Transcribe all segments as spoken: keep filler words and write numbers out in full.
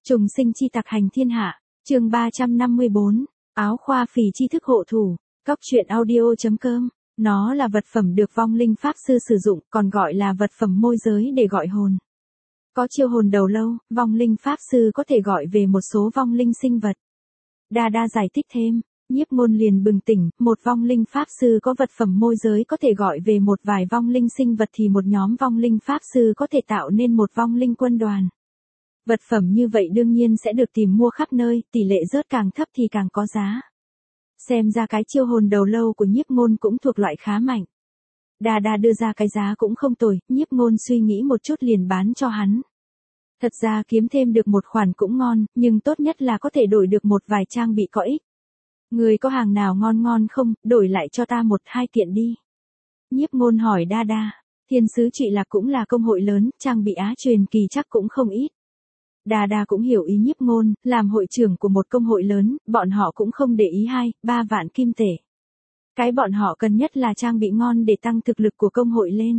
Trùng sinh chi tặc hành thiên hạ, chương ba trăm năm mươi bốn, áo khoa phì tri thức hộ thủ, cóc truyện audio.com. Nó là vật phẩm được vong linh pháp sư sử dụng, còn gọi là vật phẩm môi giới để gọi hồn. Có chiêu hồn đầu lâu, vong linh pháp sư có thể gọi về một số vong linh sinh vật. Đa Đa giải thích thêm, Nhiếp Ngôn liền bừng tỉnh, một vong linh pháp sư có vật phẩm môi giới có thể gọi về một vài vong linh sinh vật thì một nhóm vong linh pháp sư có thể tạo nên một vong linh quân đoàn. Vật phẩm như vậy đương nhiên sẽ được tìm mua khắp nơi, tỷ lệ rớt càng thấp thì càng có giá. Xem ra cái chiêu hồn đầu lâu của Nhiếp Ngôn cũng thuộc loại khá mạnh. Đa Đa đưa ra cái giá cũng không tồi, Nhiếp Ngôn suy nghĩ một chút liền bán cho hắn. Thật ra kiếm thêm được một khoản cũng ngon, nhưng tốt nhất là có thể đổi được một vài trang bị có ích. Người có hàng nào ngon ngon không, đổi lại cho ta một hai kiện đi. Nhiếp Ngôn hỏi Đa Đa, Thiên Sứ Trụy Lạc cũng là công hội lớn, trang bị á truyền kỳ chắc cũng không ít. Đa Đa cũng hiểu ý Nhiếp Ngôn, làm hội trưởng của một công hội lớn, bọn họ cũng không để ý hai, ba vạn kim tệ. Cái bọn họ cần nhất là trang bị ngon để tăng thực lực của công hội lên.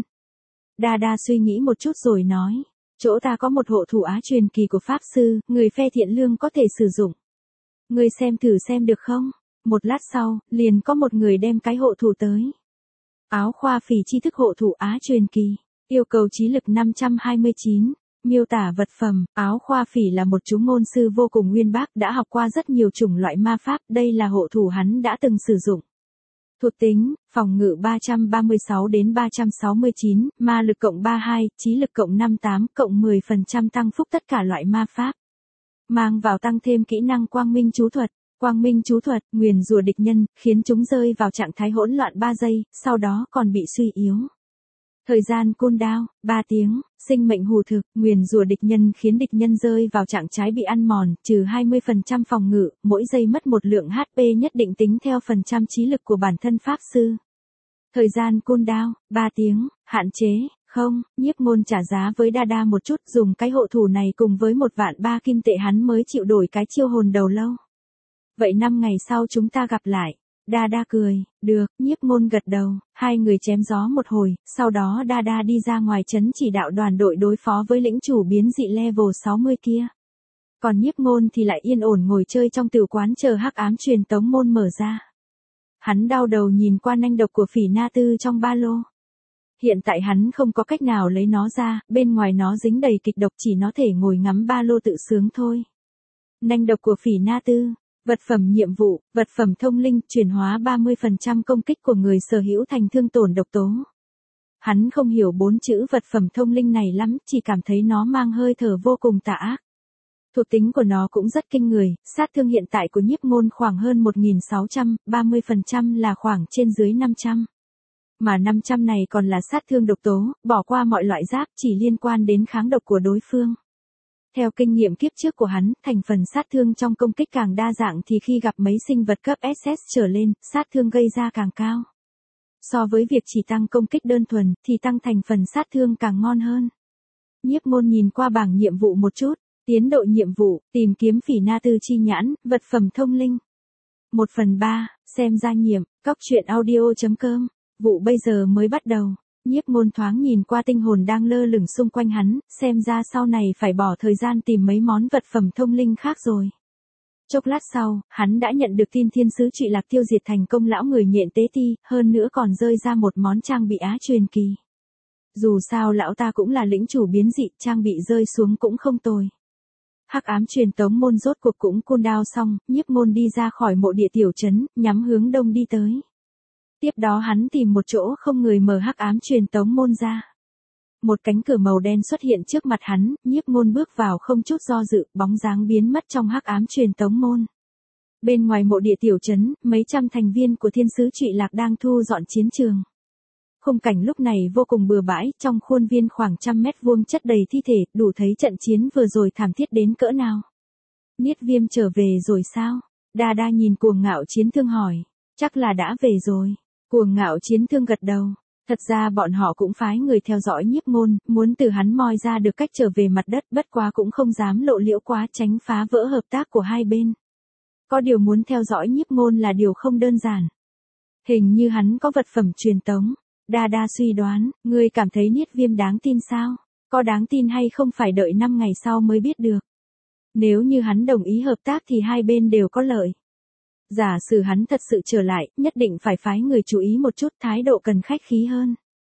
Đa Đa suy nghĩ một chút rồi nói, chỗ ta có một hộ thủ á truyền kỳ của Pháp Sư, người phe thiện lương có thể sử dụng. Người xem thử xem được không? Một lát sau, liền có một người đem cái hộ thủ tới. Áo khoa phì tri thức hộ thủ á truyền kỳ, yêu cầu trí lực năm trăm hai mươi chín. Miêu tả vật phẩm, áo khoa phỉ là một chú ngôn sư vô cùng uyên bác, đã học qua rất nhiều chủng loại ma pháp, đây là hộ thủ hắn đã từng sử dụng. Thuộc tính, phòng ngự ba trăm ba mươi sáu đến ba trăm sáu mươi chín, ma lực cộng ba mươi hai, trí lực cộng năm mươi tám, cộng mười phần trăm tăng phúc tất cả loại ma pháp. Mang vào tăng thêm kỹ năng quang minh chú thuật. Quang minh chú thuật, nguyền rủa địch nhân, khiến chúng rơi vào trạng thái hỗn loạn ba giây, sau đó còn bị suy yếu. Thời gian cooldown, ba tiếng, sinh mệnh hù thực, nguyền rủa địch nhân khiến địch nhân rơi vào trạng thái bị ăn mòn, trừ hai mươi phần trăm phòng ngự, mỗi giây mất một lượng hát pê nhất định tính theo phần trăm trí lực của bản thân pháp sư. Thời gian cooldown, ba tiếng, hạn chế, không, Nhiếp Ngôn trả giá với Đa Đa một chút, dùng cái hộ thủ này cùng với một vạn ba kim tệ hắn mới chịu đổi cái chiêu hồn đầu lâu. Vậy năm ngày sau chúng ta gặp lại. Đa Đa cười, được, Nhiếp Ngôn gật đầu, hai người chém gió một hồi, sau đó Đa Đa đi ra ngoài trấn chỉ đạo đoàn đội đối phó với lĩnh chủ biến dị level sáu mươi kia. Còn Nhiếp Ngôn thì lại yên ổn ngồi chơi trong tiểu quán chờ hắc ám truyền tống môn mở ra. Hắn đau đầu nhìn qua nanh độc của Phỉ Na Tư trong ba lô. Hiện tại hắn không có cách nào lấy nó ra, bên ngoài nó dính đầy kịch độc chỉ nó thể ngồi ngắm ba lô tự sướng thôi. Nanh độc của Phỉ Na Tư. Vật phẩm nhiệm vụ, vật phẩm thông linh, chuyển hóa ba mươi phần trăm công kích của người sở hữu thành thương tổn độc tố. Hắn không hiểu bốn chữ vật phẩm thông linh này lắm, chỉ cảm thấy nó mang hơi thở vô cùng tà ác. Thuộc tính của nó cũng rất kinh người, sát thương hiện tại của Nhiếp Ngôn khoảng hơn một nghìn sáu trăm, ba mươi phần trăm là khoảng trên dưới năm trăm. Mà năm trăm này còn là sát thương độc tố, bỏ qua mọi loại giáp chỉ liên quan đến kháng độc của đối phương. Theo kinh nghiệm kiếp trước của hắn, thành phần sát thương trong công kích càng đa dạng thì khi gặp mấy sinh vật cấp ét ét trở lên, sát thương gây ra càng cao. So với việc chỉ tăng công kích đơn thuần, thì tăng thành phần sát thương càng ngon hơn. Nhiếp Ngôn nhìn qua bảng nhiệm vụ một chút, tiến độ nhiệm vụ, tìm kiếm Phỉ Na Tư chi nhãn, vật phẩm thông linh. một phần ba, xem gia nhiệm, cóc truyện audio.com, vụ bây giờ mới bắt đầu. Nhiếp Ngôn thoáng nhìn qua tinh hồn đang lơ lửng xung quanh hắn, xem ra sau này phải bỏ thời gian tìm mấy món vật phẩm thông linh khác rồi. Chốc lát sau, hắn đã nhận được tin Thiên Sứ Trụy Lạc tiêu diệt thành công lão người nhện tế ti, hơn nữa còn rơi ra một món trang bị á truyền kỳ. Dù sao lão ta cũng là lĩnh chủ biến dị, trang bị rơi xuống cũng không tồi. Hắc ám truyền tống môn rốt cuộc cũng cooldown xong, Nhiếp Ngôn đi ra khỏi mộ địa tiểu trấn, nhắm hướng đông đi tới. Tiếp đó hắn tìm một chỗ không người mở hắc ám truyền tống môn ra. Một cánh cửa màu đen xuất hiện trước mặt hắn, Nhiếp Ngôn bước vào không chút do dự, bóng dáng biến mất trong hắc ám truyền tống môn. Bên ngoài mộ địa tiểu trấn, mấy trăm thành viên của Thiên Sứ Trụy Lạc đang thu dọn chiến trường. Khung cảnh lúc này vô cùng bừa bãi, trong khuôn viên khoảng trăm mét vuông chất đầy thi thể, đủ thấy trận chiến vừa rồi thảm thiết đến cỡ nào. Niết Viêm trở về rồi sao? Đa Đa nhìn Cuồng Ngạo Chiến Thương hỏi. Chắc là đã về rồi. Cuồng Ngạo Chiến Thương gật đầu. Thật ra bọn họ cũng phái người theo dõi Nhiếp Ngôn, muốn từ hắn moi ra được cách trở về mặt đất, bất quá cũng không dám lộ liễu quá tránh phá vỡ hợp tác của hai bên. Có điều muốn theo dõi Nhiếp Ngôn là điều không đơn giản. Hình như hắn có vật phẩm truyền tống. Đa Đa suy đoán, ngươi cảm thấy Niết Viêm đáng tin sao? Có đáng tin hay không phải đợi năm ngày sau mới biết được. Nếu như hắn đồng ý hợp tác thì hai bên đều có lợi. Giả sử hắn thật sự trở lại, nhất định phải phái người chú ý một chút, thái độ cần khách khí hơn.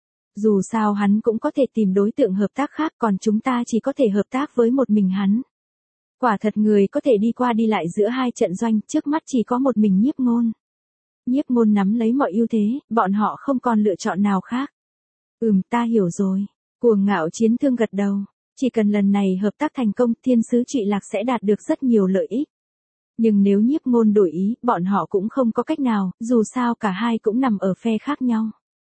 Dù sao hắn cũng có thể tìm đối tượng hợp tác khác, còn chúng ta chỉ có thể hợp tác với một mình hắn. Quả thật người có thể đi qua đi lại giữa hai trận doanh, trước mắt chỉ có một mình Nhiếp Ngôn. Nhiếp Ngôn nắm lấy mọi ưu thế, bọn họ không còn lựa chọn nào khác. Ừm, ta hiểu rồi. Cuồng Ngạo Chiến Thương gật đầu. Chỉ cần lần này hợp tác thành công, thiên sứ Trụy Lạc sẽ đạt được rất nhiều lợi ích. Nhưng nếu Nhiếp Ngôn đổi ý, bọn họ cũng không có cách nào, dù sao cả hai cũng nằm ở phe khác nhau.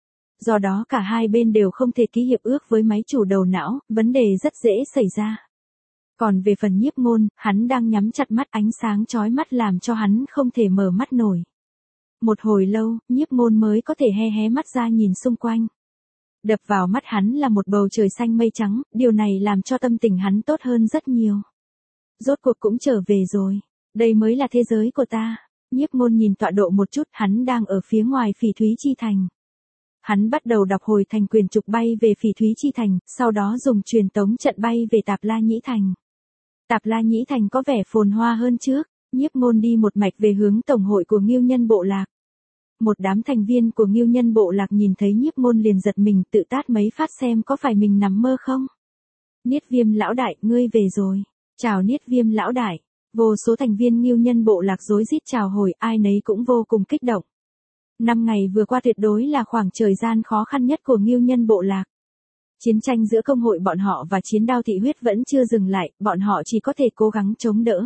Do đó cả hai bên đều không thể ký hiệp ước với máy chủ đầu não, vấn đề rất dễ xảy ra. Còn về phần Nhiếp Ngôn, hắn đang nhắm chặt mắt, ánh sáng chói mắt làm cho hắn không thể mở mắt nổi. Một hồi lâu, Nhiếp Ngôn mới có thể hé hé mắt ra nhìn xung quanh. Đập vào mắt hắn là một bầu trời xanh mây trắng, điều này làm cho tâm tình hắn tốt hơn rất nhiều. Rốt cuộc cũng trở về rồi. Đây mới là thế giới của ta. Nhiếp Ngôn nhìn tọa độ một chút, hắn đang ở phía ngoài Phỉ Thúy Chi Thành. Hắn bắt đầu đọc hồi thành quyền trục bay về Phỉ Thúy Chi Thành, sau đó dùng truyền tống trận bay về Tạp La Nhĩ Thành. Tạp La Nhĩ Thành có vẻ phồn hoa hơn trước, Nhiếp Ngôn đi một mạch về hướng tổng hội của Ngưu Nhân Bộ Lạc. Một đám thành viên của Ngưu Nhân Bộ Lạc nhìn thấy Nhiếp Ngôn liền giật mình, tự tát mấy phát xem có phải mình nằm mơ không. Niết Viêm lão đại, ngươi về rồi. Chào Niết Viêm lão đại. Vô số thành viên Ngưu Nhân Bộ Lạc rối rít chào hồi, ai nấy cũng vô cùng kích động. Năm ngày vừa qua tuyệt đối là khoảng thời gian khó khăn nhất của Ngưu Nhân Bộ Lạc. Chiến tranh giữa công hội bọn họ và chiến đao thị huyết vẫn chưa dừng lại, bọn họ chỉ có thể cố gắng chống đỡ.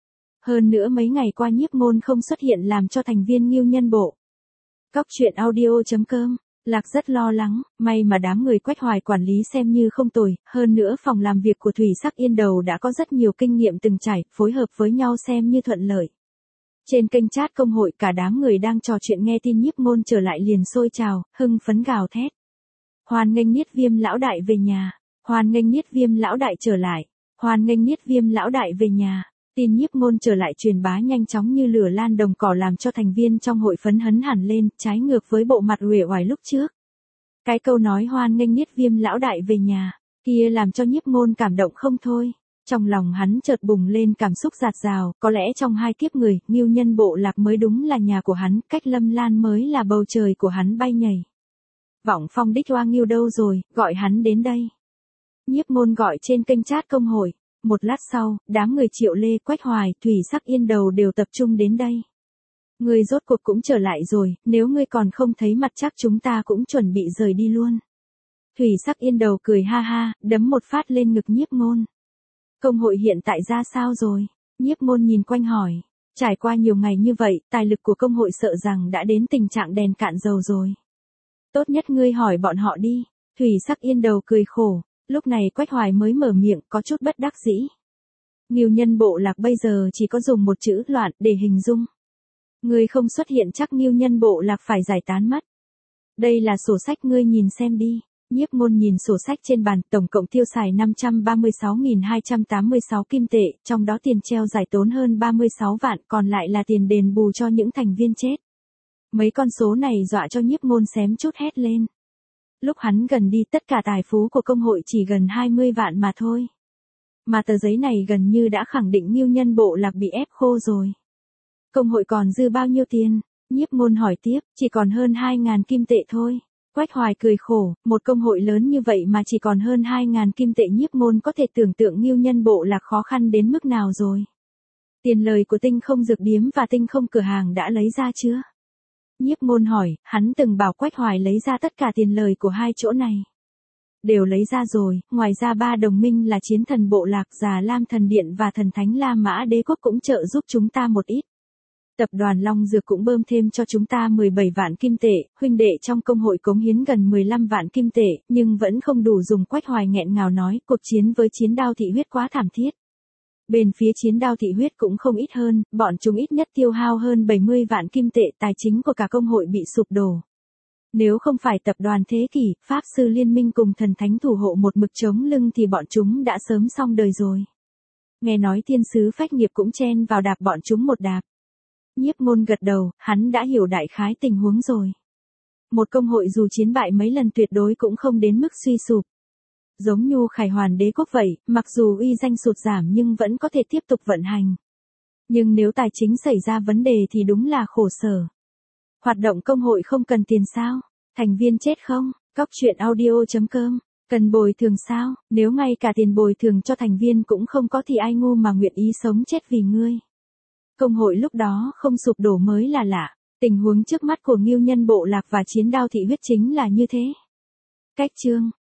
Hơn nữa mấy ngày qua Nhiếp Ngôn không xuất hiện làm cho thành viên Ngưu Nhân Bộ. Cóc truyện audio chấm com, Lạc rất lo lắng, may mà đám người Quách Hoài quản lý xem như không tồi, hơn nữa phòng làm việc của Thủy Sắc Yên Đầu đã có rất nhiều kinh nghiệm từng trải, phối hợp với nhau xem như thuận lợi. Trên kênh chat công hội cả đám người đang trò chuyện nghe tin Nhiếp Ngôn trở lại liền sôi trào, hưng phấn gào thét. Hoan nghênh Niết Viêm lão đại về nhà, hoan nghênh Niết Viêm lão đại trở lại, hoan nghênh Niết Viêm lão đại về nhà. Tin Nhiếp Ngôn trở lại truyền bá nhanh chóng như lửa lan đồng cỏ làm cho thành viên trong hội phấn hấn hẳn lên, trái ngược với bộ mặt uể oải lúc trước. Cái câu nói hoan nghênh Niết Viêm lão đại về nhà, kia làm cho Nhiếp Ngôn cảm động không thôi. Trong lòng hắn chợt bùng lên cảm xúc dạt dào, có lẽ trong hai kiếp người, Ngưu Nhân Bộ Lạc mới đúng là nhà của hắn, cách Lâm Lan mới là bầu trời của hắn bay nhảy. Vọng Phong đích Hoa Ngưu đâu rồi, gọi hắn đến đây. Nhiếp Ngôn gọi trên kênh chat công hội. Một lát sau, đám người Triệu Lê, Quách Hoài, Thủy Sắc Yên Đầu đều tập trung đến đây. Ngươi rốt cuộc cũng trở lại rồi, nếu ngươi còn không thấy mặt chắc chúng ta cũng chuẩn bị rời đi luôn. Thủy Sắc Yên Đầu cười ha ha, đấm một phát lên ngực Nhiếp Ngôn. Công hội hiện tại ra sao rồi? Nhiếp Ngôn nhìn quanh hỏi. Trải qua nhiều ngày như vậy, tài lực của công hội sợ rằng đã đến tình trạng đèn cạn dầu rồi. Tốt nhất ngươi hỏi bọn họ đi. Thủy Sắc Yên Đầu cười khổ. Lúc này Quách Hoài mới mở miệng, có chút bất đắc dĩ. Ngưu Nhân Bộ Lạc bây giờ chỉ có dùng một chữ loạn để hình dung. Ngươi không xuất hiện chắc Ngưu Nhân Bộ Lạc phải giải tán mất. Đây là sổ sách ngươi nhìn xem đi. Nhiếp Ngôn nhìn sổ sách trên bàn, tổng cộng tiêu xài năm trăm ba mươi sáu nghìn hai trăm tám mươi sáu kim tệ, trong đó tiền treo giải tốn hơn ba mươi sáu vạn, còn lại là tiền đền bù cho những thành viên chết. Mấy con số này dọa cho Nhiếp Ngôn xém chút hét lên. Lúc hắn gần đi tất cả tài phú của công hội chỉ gần hai mươi vạn mà thôi. Mà tờ giấy này gần như đã khẳng định Ngưu Nhân Bộ Lạc bị ép khô rồi. Công hội còn dư bao nhiêu tiền? Nhiếp Ngôn hỏi tiếp, chỉ còn hơn hai ngàn kim tệ thôi. Quách Hoài cười khổ, một công hội lớn như vậy mà chỉ còn hơn hai ngàn kim tệ. Nhiếp Ngôn có thể tưởng tượng Ngưu Nhân Bộ Lạc khó khăn đến mức nào rồi. Tiền lời của Tinh Không Dược Điếm và Tinh Không Cửa Hàng đã lấy ra chưa? Nhiếp Ngôn hỏi, hắn từng bảo Quách Hoài lấy ra tất cả tiền lời của hai chỗ này. Đều lấy ra rồi, ngoài ra ba đồng minh là Chiến Thần Bộ Lạc, Già Lam Thần Điện và Thần Thánh La Mã Đế Quốc cũng trợ giúp chúng ta một ít. Tập đoàn Long Dược cũng bơm thêm cho chúng ta mười bảy vạn kim tệ, huynh đệ trong công hội cống hiến gần mười lăm vạn kim tệ, nhưng vẫn không đủ dùng. Quách Hoài nghẹn ngào nói, cuộc chiến với Chiến Đao thị huyết quá thảm thiết. Bên phía Chiến Đao thị huyết cũng không ít hơn, bọn chúng ít nhất tiêu hao hơn bảy mươi vạn kim tệ, tài chính của cả công hội bị sụp đổ. Nếu không phải tập đoàn Thế Kỷ, Pháp Sư Liên Minh cùng Thần Thánh Thủ Hộ một mực chống lưng thì bọn chúng đã sớm xong đời rồi. Nghe nói thiên sứ phách nghiệp cũng chen vào đạp bọn chúng một đạp. Nhiếp Ngôn gật đầu, hắn đã hiểu đại khái tình huống rồi. Một công hội dù chiến bại mấy lần tuyệt đối cũng không đến mức suy sụp. Giống Nhu Khải Hoàn Đế quốc vậy, mặc dù uy danh sụt giảm nhưng vẫn có thể tiếp tục vận hành. Nhưng nếu tài chính xảy ra vấn đề thì đúng là khổ sở. Hoạt động công hội không cần tiền sao? Thành viên chết không? Cóc truyện audio chấm com. Cần bồi thường sao? Nếu ngay cả tiền bồi thường cho thành viên cũng không có thì ai ngu mà nguyện ý sống chết vì ngươi. Công hội lúc đó không sụp đổ mới là lạ. Tình huống trước mắt của Ngưu Nhân Bộ Lạc và Chiến Đao Thị Huyết chính là như thế. Cách chương